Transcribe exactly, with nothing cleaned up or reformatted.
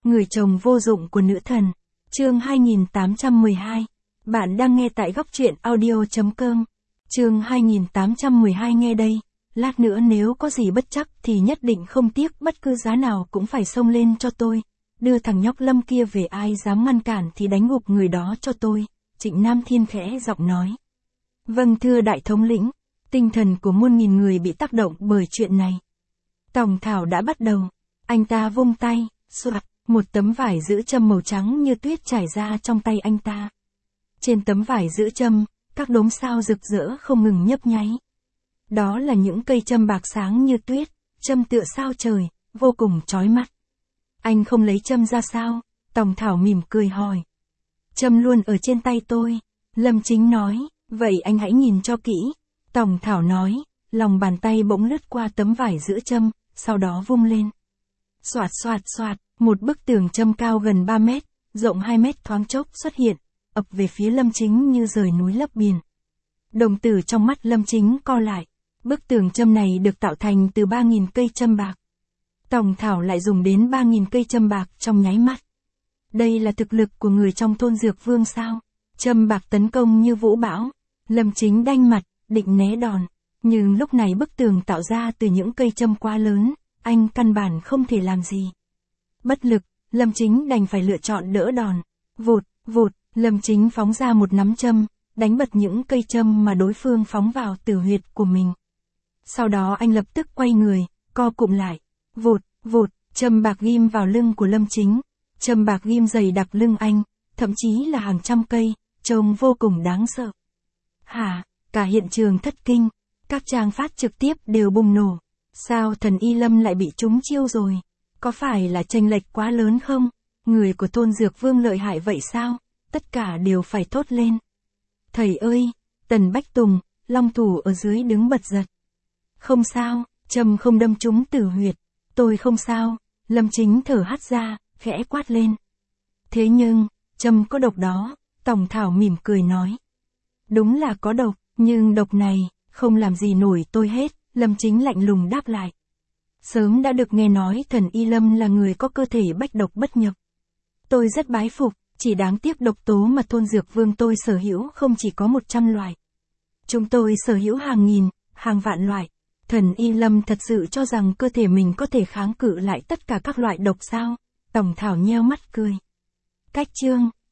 Người chồng vô dụng của nữ thần. Chương hai nghìn tám trăm mười hai. Bạn đang nghe tại góc truyện audio.com. Chương hai nghìn tám trăm mười hai nghe đây. Lát nữa nếu có gì bất trắc thì nhất định không tiếc bất cứ giá nào cũng phải xông lên cho tôi. Đưa thằng nhóc Lâm kia về, ai dám ngăn cản thì đánh gục người đó cho tôi. Trịnh Nam Thiên khẽ giọng nói. Vâng thưa đại thống lĩnh. Tinh thần của muôn nghìn người bị tác động bởi chuyện này. Tòng Thảo đã bắt đầu. Anh ta vung tay, soạt, một tấm vải giữ châm màu trắng như tuyết trải ra trong tay anh ta. Trên tấm vải giữ châm, các đốm sao rực rỡ không ngừng nhấp nháy. Đó là những cây châm bạc sáng như tuyết, châm tựa sao trời, vô cùng chói mắt. Anh không lấy châm ra sao? Tòng Thảo mỉm cười hỏi. Châm luôn ở trên tay tôi. Lâm Chính nói, vậy anh hãy nhìn cho kỹ. Tòng Thảo nói, lòng bàn tay bỗng lướt qua tấm vải giữ châm, sau đó vung lên. Soạt soạt soạt, một bức tường châm cao gần ba mét, rộng hai mét thoáng chốc xuất hiện, ập về phía Lâm Chính như rời núi lấp biển. Đồng tử trong mắt Lâm Chính co lại. Bức tường châm này được tạo thành từ ba nghìn cây châm bạc. Tòng Thảo lại dùng đến ba nghìn cây châm bạc trong nháy mắt. Đây là thực lực của người trong thôn Dược Vương sao? Châm bạc tấn công như vũ bão. Lâm Chính đanh mặt, định né đòn. Nhưng lúc này bức tường tạo ra từ những cây châm quá lớn, anh căn bản không thể làm gì. Bất lực, Lâm Chính đành phải lựa chọn đỡ đòn. Vụt, vụt, Lâm Chính phóng ra một nắm châm, đánh bật những cây châm mà đối phương phóng vào tử huyệt của mình. Sau đó anh lập tức quay người, co cụm lại. Vụt, vụt, châm bạc ghim vào lưng của Lâm Chính. Châm bạc ghim dày đặc lưng anh, thậm chí là hàng trăm cây, trông vô cùng đáng sợ. Hả, cả hiện trường thất kinh, các trang phát trực tiếp đều bùng nổ. Sao thần Y Lâm lại bị trúng chiêu rồi? Có phải là chênh lệch quá lớn không? Người của thôn Dược Vương lợi hại vậy sao? Tất cả đều phải thốt lên. Thầy ơi, Tần Bách Tùng, long thủ ở dưới đứng bật giật. Không sao, châm không đâm trúng tử huyệt. Tôi không sao. Lâm Chính thở hắt ra, khẽ quát lên. Thế nhưng, châm có độc đó. Tòng Thảo mỉm cười nói. Đúng là có độc, nhưng độc này, không làm gì nổi tôi hết. Lâm Chính lạnh lùng đáp lại. Sớm đã được nghe nói thần Y Lâm là người có cơ thể bách độc bất nhập. Tôi rất bái phục, chỉ đáng tiếc độc tố mà thôn Dược Vương tôi sở hữu không chỉ có một trăm loại. Chúng tôi sở hữu hàng nghìn, hàng vạn loại. Thần Y Lâm thật sự cho rằng cơ thể mình có thể kháng cự lại tất cả các loại độc sao? Tòng Thảo nheo mắt cười. Cách chương